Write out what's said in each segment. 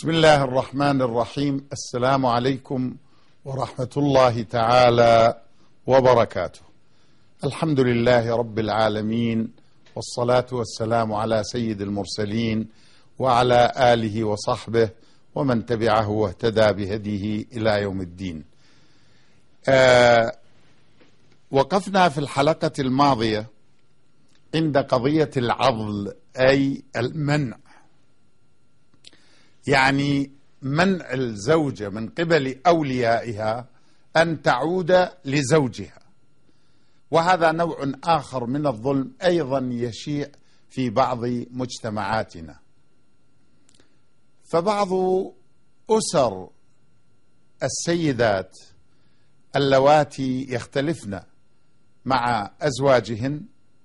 بسم الله الرحمن الرحيم. السلام عليكم ورحمة الله تعالى وبركاته. الحمد لله رب العالمين، والصلاة والسلام على سيد المرسلين وعلى آله وصحبه ومن تبعه واهتدى بهديه إلى يوم الدين. وقفنا في الحلقة الماضية عند قضية العضل، أي المنع، يعني منع الزوجة من قبل أوليائها أن تعود لزوجها، وهذا نوع آخر من الظلم أيضا يشيع في بعض مجتمعاتنا. فبعض أسر السيدات اللواتي يختلفن مع أزواجهن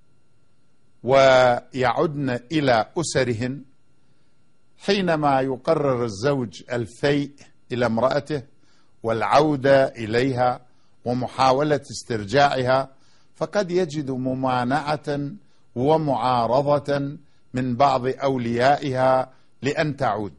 ويعدن إلى أسرهن، حينما يقرر الزوج الفيء إلى امرأته والعودة إليها ومحاولة استرجاعها، فقد يجد ممانعة ومعارضة من بعض أوليائها لأن تعود،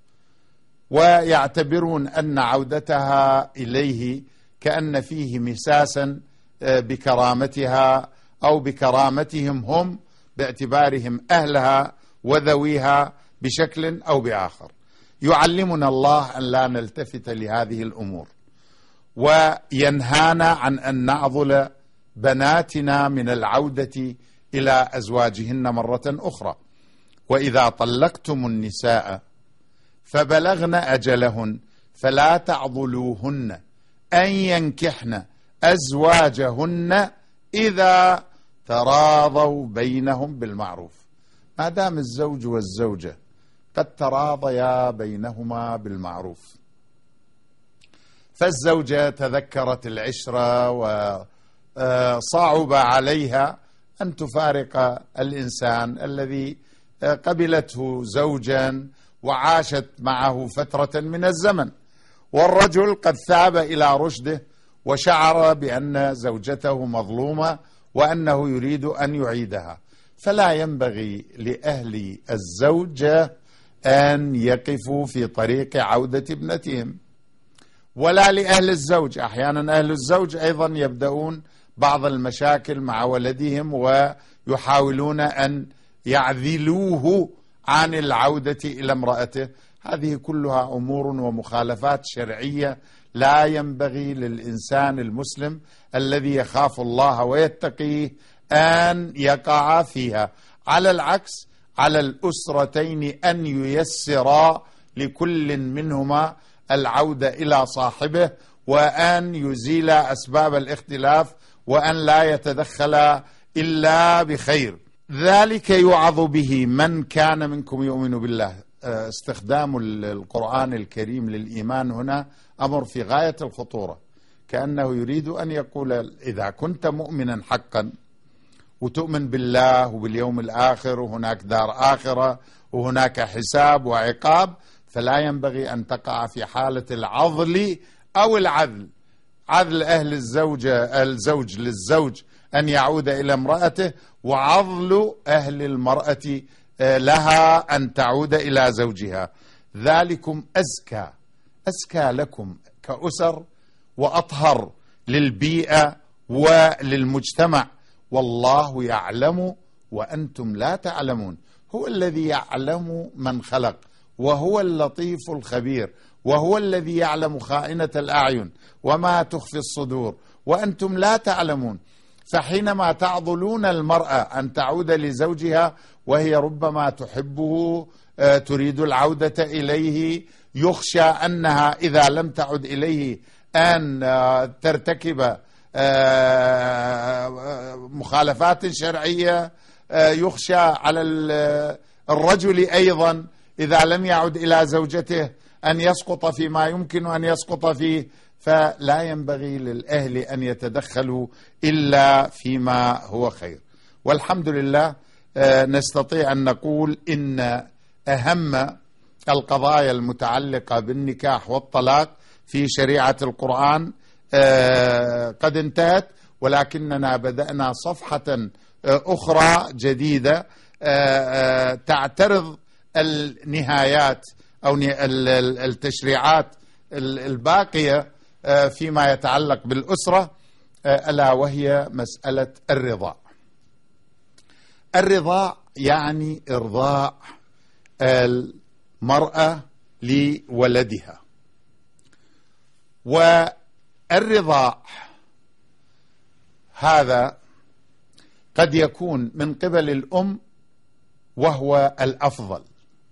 ويعتبرون أن عودتها إليه كأن فيه مساسا بكرامتها أو بكرامتهم هم باعتبارهم أهلها وذويها بشكل أو بآخر. يعلمنا الله أن لا نلتفت لهذه الأمور، وينهانا عن أن نعضل بناتنا من العودة إلى أزواجهن مرة أخرى. وإذا طلقتم النساء فبلغن أجلهن فلا تعضلوهن أن ينكحن أزواجهن إذا تراضوا بينهم بالمعروف. ما دام الزوج والزوجة قد تراضيا بينهما بالمعروف، فالزوجة تذكرت العشرة وصعب عليها أن تفارق الإنسان الذي قبلته زوجا وعاشت معه فترة من الزمن، والرجل قد ثاب إلى رشده وشعر بأن زوجته مظلومة وأنه يريد أن يعيدها. فلا ينبغي لأهل الزوجة أن يقفوا في طريق عودة ابنتهم، ولا لأهل الزوج. أحيانا أهل الزوج أيضا يبدأون بعض المشاكل مع ولدهم ويحاولون أن يعذلوه عن العودة إلى امرأته. هذه كلها أمور ومخالفات شرعية لا ينبغي للإنسان المسلم الذي يخاف الله ويتقيه أن يقع فيها. على العكس، على الأسرتين أن ييسرا لكل منهما العودة إلى صاحبه، وأن يزيل أسباب الاختلاف، وأن لا يتدخل إلا بخير. ذلك يوعظ به من كان منكم يؤمن بالله. استخدام القرآن الكريم للإيمان هنا أمر في غاية الخطورة، كأنه يريد أن يقول إذا كنت مؤمنا حقا وتؤمن بالله وباليوم الآخر وهناك دار آخرة وهناك حساب وعقاب، فلا ينبغي أن تقع في حالة العضل أو العذل. عذل أهل الزوج للزوج أن يعود إلى امرأته، وعضل أهل المرأة لها أن تعود إلى زوجها. ذلكم أزكى لكم كأسر وأطهر للبيئة وللمجتمع، والله يعلم وأنتم لا تعلمون. هو الذي يعلم من خلق، وهو اللطيف الخبير، وهو الذي يعلم خائنة الأعين وما تخفي الصدور، وأنتم لا تعلمون. فحينما تعضلون المرأة أن تعود لزوجها وهي ربما تحبه، تريد العودة إليه، يخشى أنها إذا لم تعد إليه أن ترتكب مخالفات شرعية، يخشى على الرجل أيضا إذا لم يعد إلى زوجته أن يسقط فيما يمكن أن يسقط فيه. فلا ينبغي للأهل أن يتدخلوا إلا فيما هو خير. والحمد لله نستطيع أن نقول إن أهم القضايا المتعلقة بالنكاح والطلاق في شريعة القرآن قد انتهت، ولكننا بدأنا صفحة أخرى جديدة تعترض النهايات أو التشريعات الباقية فيما يتعلق بالأسرة، ألا وهي مسألة الرضاع. الرضاع يعني إرضاع المرأة لولدها، والرضاع هذا قد يكون من قبل الأم وهو الأفضل،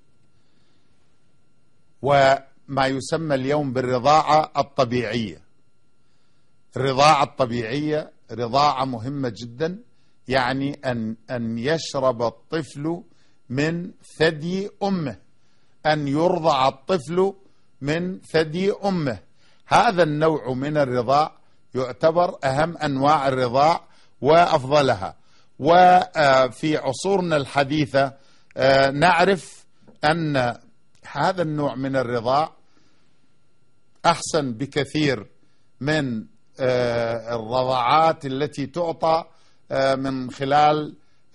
وما يسمى اليوم بالرضاعة الطبيعية. الرضاعة الطبيعية رضاعة مهمة جدا، يعني أن يشرب الطفل من ثدي أمه، أن يرضع الطفل من ثدي أمه. هذا النوع من الرضاع يعتبر أهم أنواع الرضاع وأفضلها. وفي عصورنا الحديثة نعرف أن هذا النوع من الرضاع أحسن بكثير من الرضاعات التي تعطى من خلال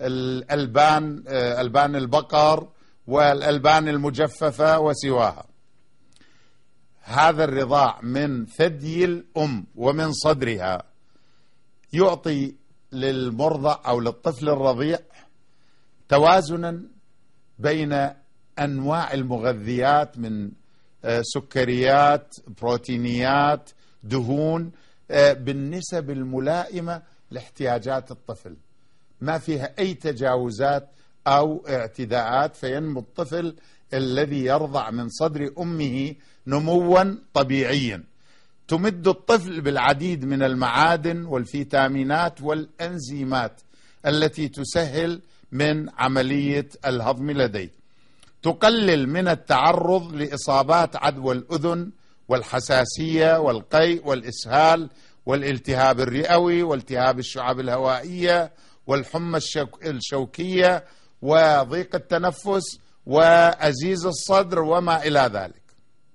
ألبان البقر والألبان المجففة وسواها. هذا الرضاع من ثدي الأم ومن صدرها يعطي للمرضع أو للطفل الرضيع توازنا بين أنواع المغذيات من سكريات، بروتينيات، دهون، بالنسب الملائمة لاحتياجات الطفل، ما فيها أي تجاوزات أو اعتداءات، فينمو الطفل الذي يرضع من صدر أمه نموا طبيعيا. تمد الطفل بالعديد من المعادن والفيتامينات والأنزيمات التي تسهل من عملية الهضم لديه، تقلل من التعرض لإصابات عدوى الأذن والحساسية والقيء والإسهال والالتهاب الرئوي والتهاب الشعب الهوائية والحمى الشوكية وضيق التنفس وأزيز الصدر وما إلى ذلك.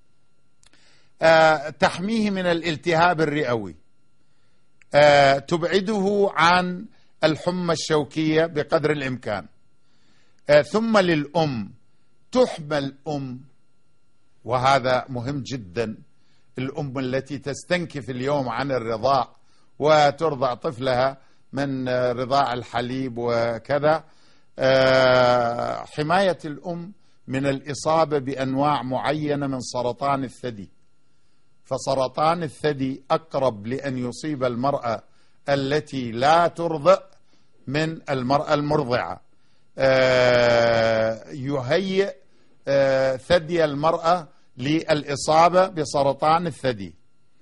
تحميه من الالتهاب الرئوي، تبعده عن الحمى الشوكية بقدر الإمكان. ثم للأم، تحمى الأم، وهذا مهم جدا، الأم التي تستنكف اليوم عن الرضاع وترضع طفلها من رضاع الحليب وكذا، حماية الأم من الإصابة بأنواع معينة من سرطان الثدي. فسرطان الثدي أقرب لأن يصيب المرأة التي لا ترضع من المرأة المرضعة. يهيئ ثدي المرأة للإصابة بسرطان الثدي.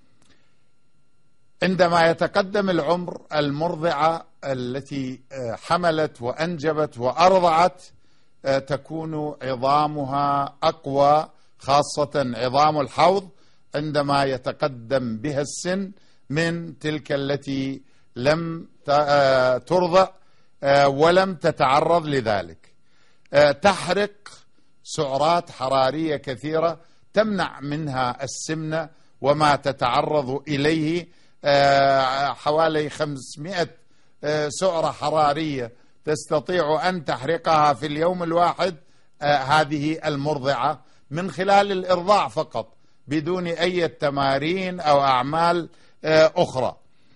عندما يتقدم العمر، المرضعة التي حملت وأنجبت وأرضعت تكون عظامها أقوى، خاصة عظام الحوض، عندما يتقدم بها السن من تلك التي لم ترضع ولم تتعرض لذلك. تحرق سعرات حرارية كثيرة تمنع منها السمنة وما تتعرض إليه، حوالي 500 سعرة حرارية تستطيع أن تحرقها في اليوم الواحد هذه المرضعة من خلال الإرضاع فقط، بدون أي تمارين أو أعمال أخرى.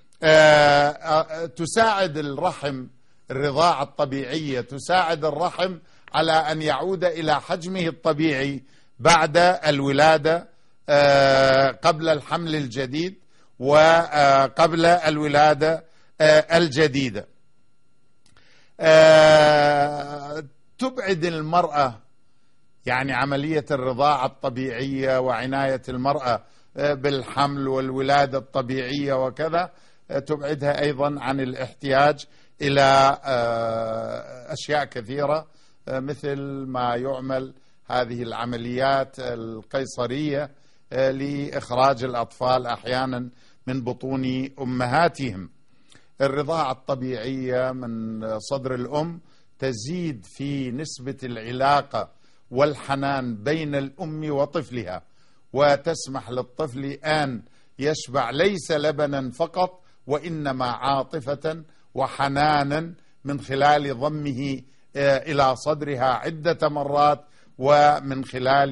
تساعد الرحم، الرضاعة الطبيعية تساعد الرحم على أن يعود إلى حجمه الطبيعي بعد الولادة، قبل الحمل الجديد وقبل الولادة الجديدة. تبعد المرأة، يعني عملية الرضاعة الطبيعية وعناية المرأة بالحمل والولادة الطبيعية وكذا، تبعدها أيضا عن الاحتياج إلى أشياء كثيرة، مثل ما يعمل هذه العمليات القيصرية لإخراج الأطفال أحيانا من بطون أمهاتهم. الرضاعة الطبيعية من صدر الأم تزيد في نسبة العلاقة والحنان بين الأم وطفلها، وتسمح للطفل أن يشبع ليس لبنا فقط، وإنما عاطفة وحنانا من خلال ضمه إلى صدرها عدة مرات، ومن خلال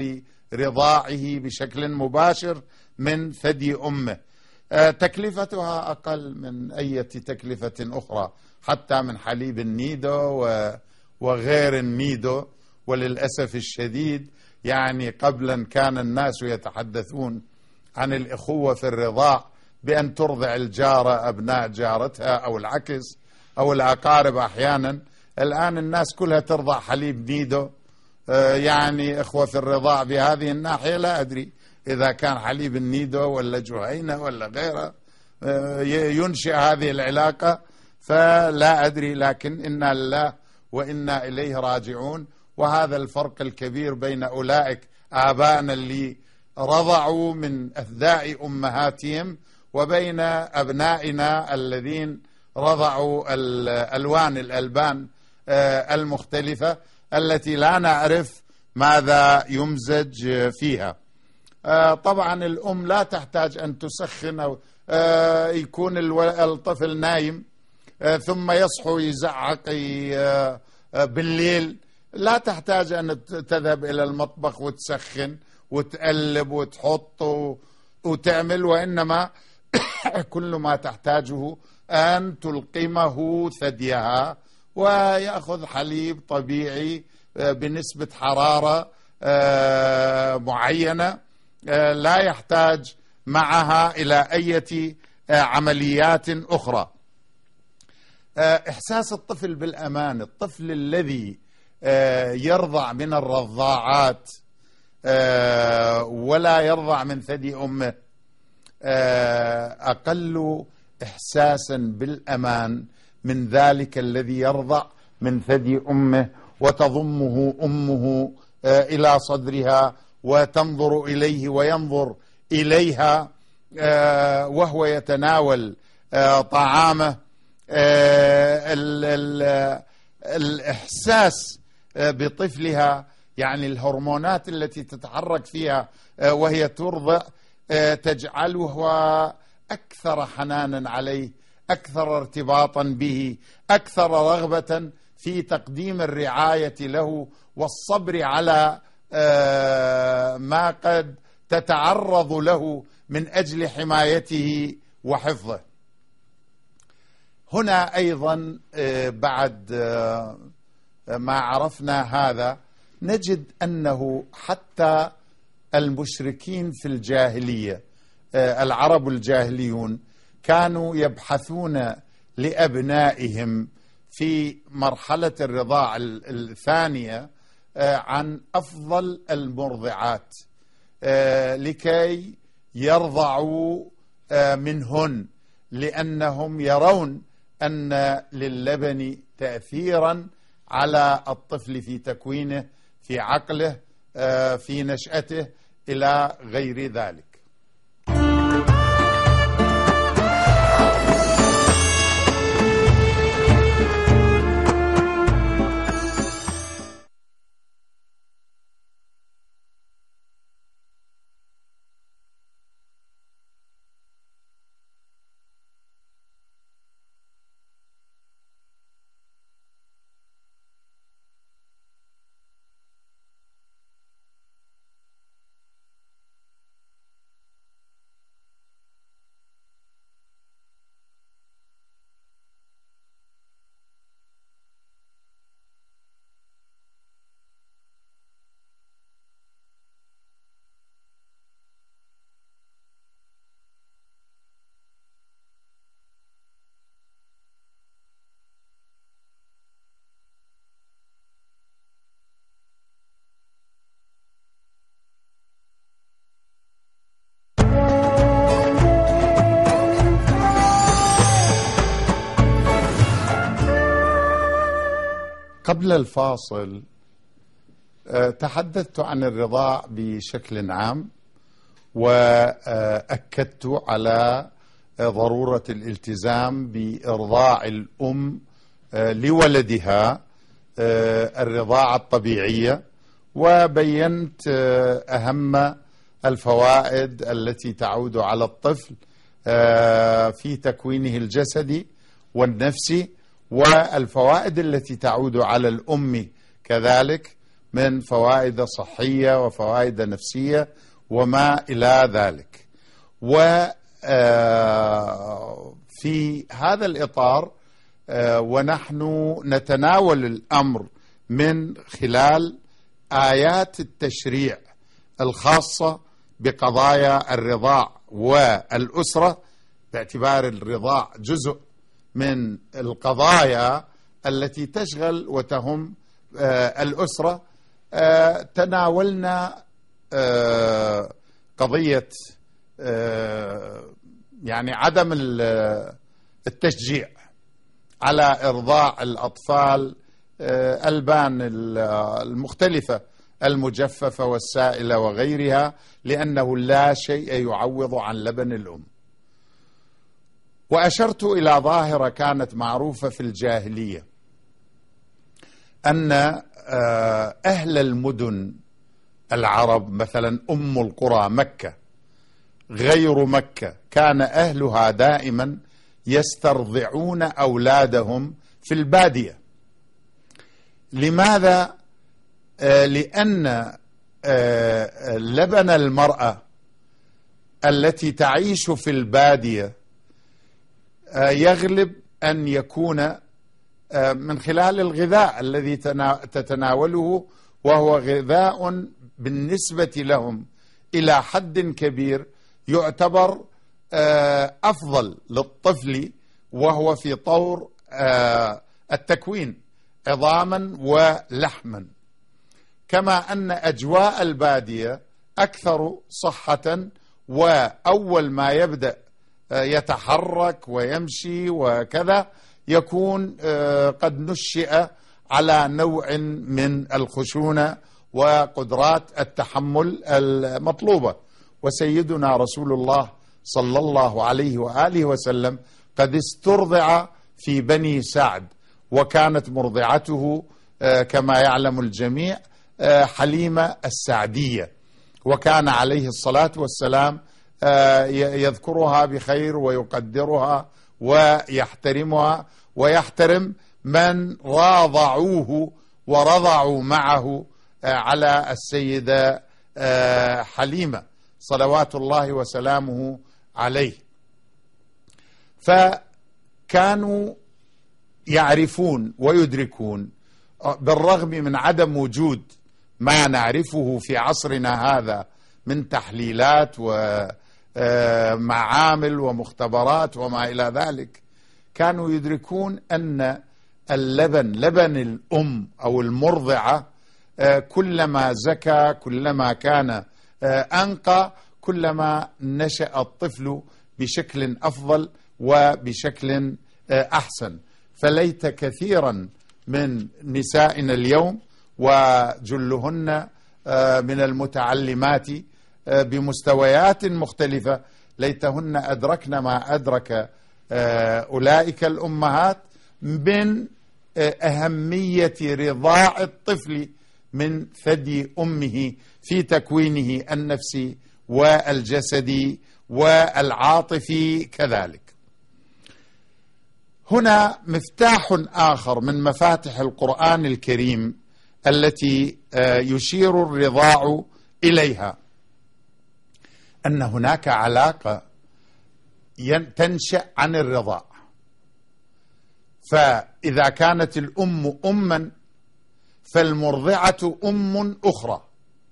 رضاعه بشكل مباشر من ثدي أمه. تكلفتها أقل من أي تكلفة أخرى، حتى من حليب النيدو وغير النيدو. وللأسف الشديد يعني قبلا كان الناس يتحدثون عن الإخوة في الرضاع بأن ترضع الجارة أبناء جارتها أو العكس، أو الأقارب أحيانا. الآن الناس كلها ترضع حليب نيدو. يعني إخوة في الرضاع بهذه الناحية لا أدري إذا كان حليب النيدو ولا جهينة ولا غيره ينشئ هذه العلاقة، فلا أدري. لكن إنا لله وإنا إليه راجعون. وهذا الفرق الكبير بين أولئك آبائنا اللي رضعوا من أثداء أمهاتهم وبين أبنائنا الذين رضعوا الألوان الألبان المختلفة التي لا نعرف ماذا يمزج فيها. طبعا الأم لا تحتاج أن تسخن أو يكون الطفل نايم ثم يصحو يزعق بالليل، لا تحتاج أن تذهب إلى المطبخ وتسخن وتقلب وتحط وتعمل، وإنما كل ما تحتاجه أن تلقمه ثديها ويأخذ حليب طبيعي بنسبة حرارة معينة، لا يحتاج معها إلى أي عمليات أخرى. إحساس الطفل بالأمان، الطفل الذي يرضع من الرضاعات ولا يرضع من ثدي أمه أقل إحساسا بالأمان من ذلك الذي يرضع من ثدي أمه وتضمه أمه إلى صدرها وتنظر إليه وينظر إليها وهو يتناول طعامه. الإحساس بطفلها، يعني الهرمونات التي تتحرك فيها وهي ترضع تجعلها أكثر حنانا عليه، أكثر ارتباطا به، أكثر رغبة في تقديم الرعاية له والصبر على ما قد تتعرض له من أجل حمايته وحفظه. هنا أيضا بعد ما عرفنا هذا نجد أنه حتى المشركين في الجاهلية، العرب الجاهليون، كانوا يبحثون لأبنائهم في مرحلة الرضاعة الثانية عن أفضل المرضعات لكي يرضعوا منهن، لأنهم يرون أن للبن تأثيرا على الطفل في تكوينه، في عقله، في نشأته، إلى غير ذلك. قبل الفاصل تحدثت عن الرضاع بشكل عام، وأكدت على ضرورة الالتزام بإرضاع الأم لولدها الرضاعة الطبيعية، وبينت أهم الفوائد التي تعود على الطفل في تكوينه الجسدي والنفسي، والفوائد التي تعود على الأم كذلك من فوائد صحية وفوائد نفسية وما إلى ذلك. وفي هذا الإطار ونحن نتناول الأمر من خلال آيات التشريع الخاصة بقضايا الرضاع والأسرة، باعتبار الرضاع جزء من القضايا التي تشغل وتهم الأسرة. تناولنا قضية يعني عدم التشجيع على إرضاع الأطفال الألبان المختلفة المجففة والسائلة وغيرها، لأنه لا شيء يعوض عن لبن الأم. وأشرت إلى ظاهرة كانت معروفة في الجاهلية، أن أهل المدن العرب مثلا أم القرى مكة غير مكة كان أهلها دائما يسترضعون أولادهم في البادية. لماذا؟ لأن لبن المرأة التي تعيش في البادية يغلب أن يكون من خلال الغذاء الذي تتناوله، وهو غذاء بالنسبة لهم إلى حد كبير يعتبر أفضل للطفل وهو في طور التكوين عظاما ولحما. كما أن أجواء البادية أكثر صحة، وأول ما يبدأ يتحرك ويمشي وكذا يكون قد نشئ على نوع من الخشونة وقدرات التحمل المطلوبة. وسيدنا رسول الله صلى الله عليه وآله وسلم قد استرضع في بني سعد، وكانت مرضعته كما يعلم الجميع حليمة السعدية، وكان عليه الصلاة والسلام يذكرها بخير ويقدرها ويحترمها ويحترم من راضعوه ورضعوا معه على السيدة حليمة صلوات الله وسلامه عليه. فكانوا يعرفون ويدركون بالرغم من عدم وجود ما نعرفه في عصرنا هذا من تحليلات ومعامل ومختبرات وما إلى ذلك، كانوا يدركون أن لبن الأم أو المرضعة كلما زكى كلما كان أنقى كلما نشأ الطفل بشكل أفضل وبشكل أحسن. فليت كثيرا من نسائنا اليوم وجلهن من المتعلمات بمستويات مختلفة ليتهن أدركن ما أدرك أولئك الأمهات من أهمية رضاع الطفل من ثدي أمه في تكوينه النفسي والجسدي والعاطفي كذلك. هنا مفتاح آخر من مفاتح القرآن الكريم التي يشير الرضاع إليها، أن هناك علاقة تنشأ عن الرضاع. فإذا كانت الأم أما فالمرضعة أم أخرى،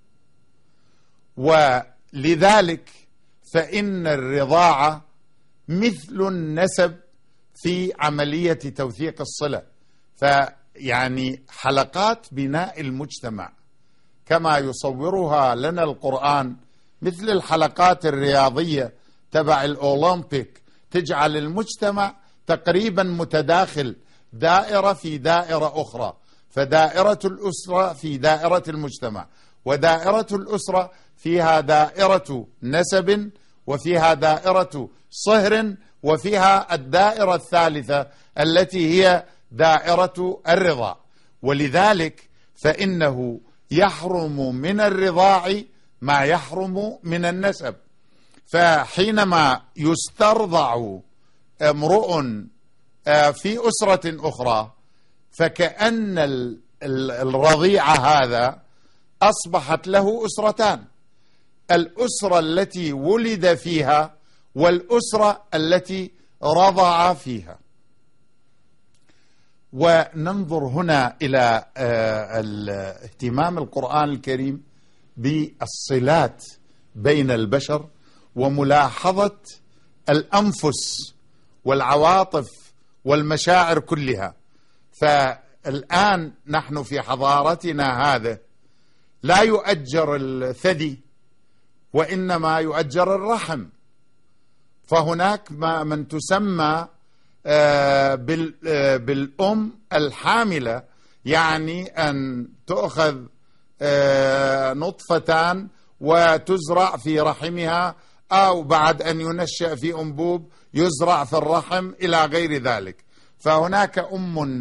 ولذلك فإن الرضاعة مثل النسب في عملية توثيق الصلة. فيعني حلقات بناء المجتمع كما يصورها لنا القرآن مثل الحلقات الرياضية تبع الأولمبيك، تجعل المجتمع تقريبا متداخل، دائرة في دائرة أخرى. فدائرة الأسرة في دائرة المجتمع، ودائرة الأسرة فيها دائرة نسب، وفيها دائرة صهر، وفيها الدائرة الثالثة التي هي دائرة الرضاع. ولذلك فإنه يحرم من الرضاع ما يحرم من النسب. فحينما يسترضع امرؤ في أسرة أخرى فكأن الرضيع هذا أصبحت له أسرتان: الأسرة التي ولد فيها والأسرة التي رضع فيها. وننظر هنا إلى اهتمام القرآن الكريم بالصلات بين البشر وملاحظة الأنفس والعواطف والمشاعر كلها. فالآن نحن في حضارتنا هذا لا يؤجر الثدي وإنما يؤجر الرحم. فهناك من تسمى بالأم الحاملة، يعني أن تؤخذ نطفتان وتزرع في رحمها، أو بعد أن ينشأ في أنبوب يزرع في الرحم إلى غير ذلك. فهناك أم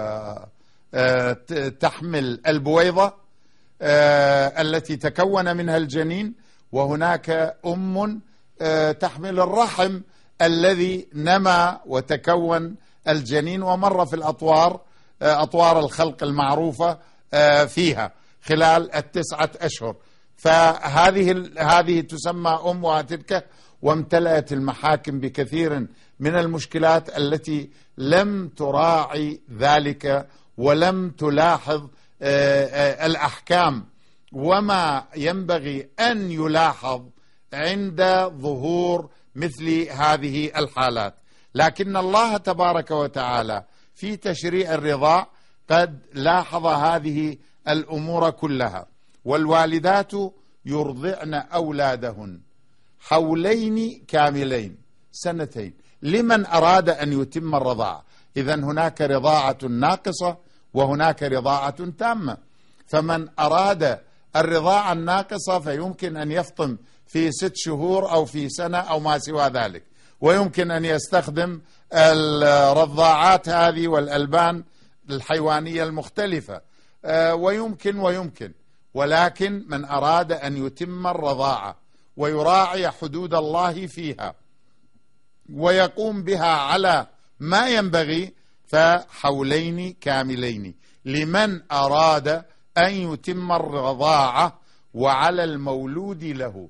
تحمل البويضة التي تكون منها الجنين، وهناك أم تحمل الرحم الذي نما وتكون الجنين ومر في أطوار الخلق المعروفة فيها خلال 9 أشهر. فهذه تسمى أم وتلك. وامتلأت المحاكم بكثير من المشكلات التي لم تراعي ذلك ولم تلاحظ الأحكام وما ينبغي أن يلاحظ عند ظهور مثل هذه الحالات. لكن الله تبارك وتعالى في تشريع الرضاع قد لاحظ هذه الأمور كلها. والوالدات يرضعن أولادهن حولين كاملين، 2 سنين، لمن أراد أن يتم الرضاعة. إذن هناك رضاعة ناقصة وهناك رضاعة تامة. فمن أراد الرضاعة الناقصة فيمكن أن يفطم في 6 شهور أو في سنة أو ما سوى ذلك، ويمكن أن يستخدم الرضاعات هذه والألبان الحيوانية المختلفة، ويمكن. ولكن من أراد أن يتم الرضاعة ويراعي حدود الله فيها ويقوم بها على ما ينبغي فحولين كاملين لمن أراد أن يتم الرضاعة. وعلى المولود له،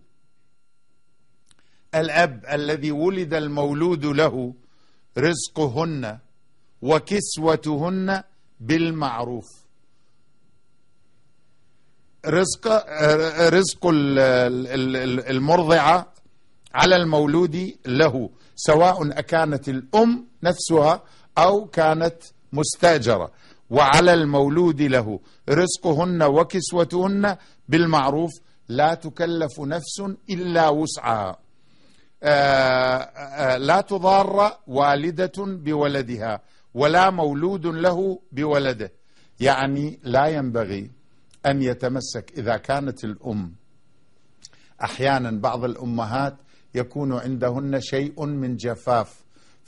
الأب الذي ولد المولود له، رزقهن وكسوتهن بالمعروف. رزق المرضعة على المولود له، سواء أكانت الأم نفسها أو كانت مستأجرة. وعلى المولود له رزقهن وكسوتهن بالمعروف، لا تكلف نفس إلا وسعها. لا تضار والدة بولدها ولا مولود له بولده. يعني لا ينبغي أن يتمسك، إذا كانت الأم، أحيانا بعض الأمهات يكون عندهن شيء من جفاف،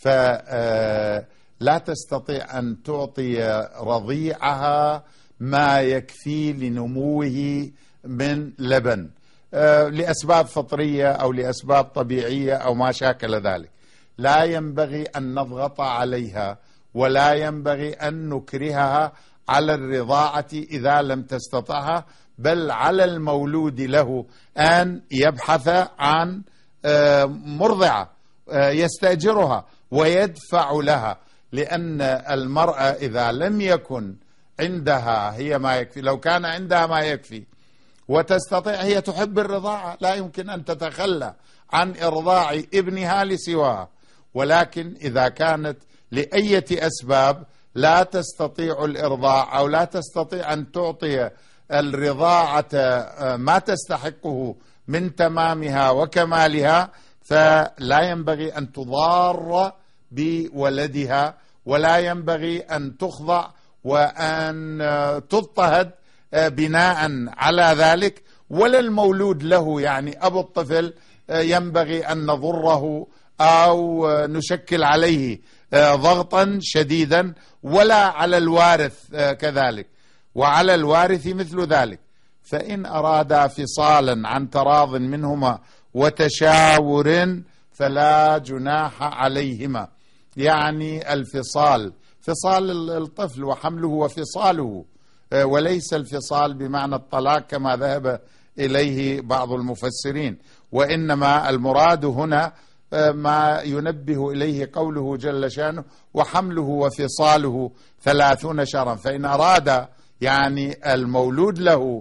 فلا تستطيع أن تعطي رضيعها ما يكفي لنموه من لبن لأسباب فطرية أو لأسباب طبيعية أو ما شاكل ذلك. لا ينبغي أن نضغط عليها ولا ينبغي أن نكرهها على الرضاعة إذا لم تستطعها، بل على المولود له أن يبحث عن مرضعة يستأجرها ويدفع لها، لأن المرأة إذا لم يكن عندها هي ما يكفي، لو كان عندها ما يكفي وتستطيع، هي تحب الرضاعة، لا يمكن أن تتخلى عن إرضاع ابنها لسواها. ولكن إذا كانت لأية أسباب لا تستطيع الإرضاع أو لا تستطيع أن تعطي الرضاعة ما تستحقه من تمامها وكمالها، فلا ينبغي أن تضار بولدها ولا ينبغي أن تخضع وأن تضطهد بناء على ذلك. ولا المولود له، يعني أبو الطفل، ينبغي أن نضره أو نشكل عليه ضغطا شديدا، ولا على الوارث كذلك، وعلى الوارث مثل ذلك. فإن أرادا فصالا عن تراض منهما وتشاور فلا جناح عليهما. يعني الفصال، فصال الطفل وحمله وفصاله وليس الفصال بمعنى الطلاق كما ذهب إليه بعض المفسرين، وإنما المراد هنا ما ينبه إليه قوله جل شأنه وحمله وفصاله 30 شهرا. فإن أراد يعني المولود له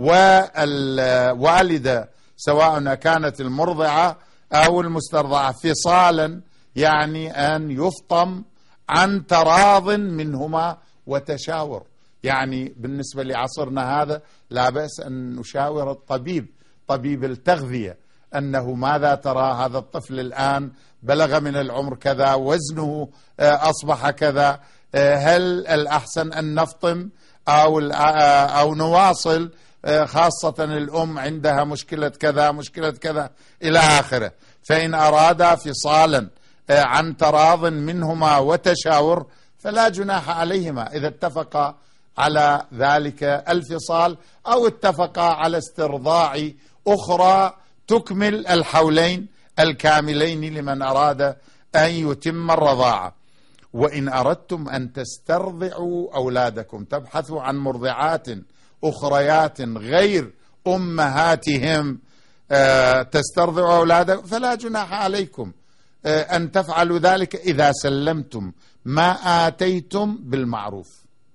والوالدة سواء كانت المرضعة أو المسترضعة فصالا، يعني أن يفطم عن تراض منهما وتشاور. يعني بالنسبة لعصرنا هذا لا بأس أن نشاور الطبيب، طبيب التغذية، أنه ماذا ترى هذا الطفل الآن بلغ من العمر كذا، وزنه أصبح كذا، هل الأحسن أن نفطم أو نواصل، خاصة الأم عندها مشكلة كذا مشكلة كذا إلى آخره. فإن أرادا فصالا عن تراض منهما وتشاور فلا جناح عليهما إذا اتفقا على ذلك الفصال أو اتفقا على استرضاع أخرى تكمل الحولين الكاملين لمن أراد أن يتم الرضاعة. وإن أردتم أن تسترضعوا أولادكم، تبحثوا عن مرضعات أخريات غير أمهاتهم تسترضعوا أولادكم، فلا جناح عليكم أن تفعلوا ذلك إذا سلمتم ما آتيتم بالمعروف،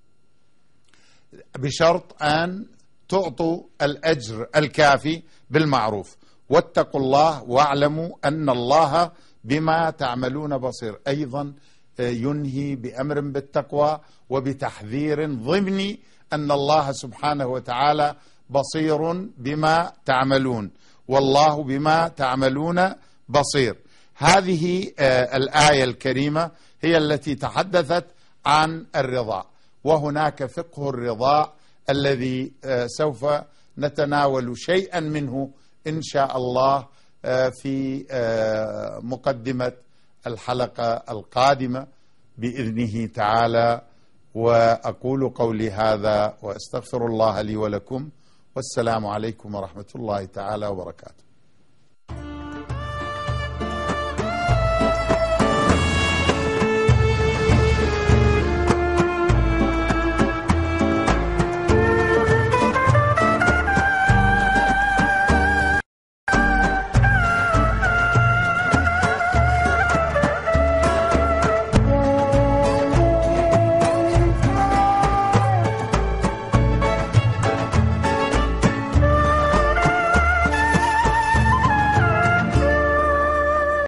بشرط أن تعطوا الأجر الكافي بالمعروف. واتقوا الله واعلموا أن الله بما تعملون بصير. أيضا ينهي بأمر بالتقوى وبتحذير ضمني أن الله سبحانه وتعالى بصير بما تعملون، والله بما تعملون بصير. هذه الآية الكريمة هي التي تحدثت عن الرضاع، وهناك فقه الرضاع الذي سوف نتناول شيئا منه إن شاء الله في مقدمة الحلقة القادمة بإذنه تعالى. وأقول قولي هذا وأستغفر الله لي ولكم، والسلام عليكم ورحمة الله تعالى وبركاته.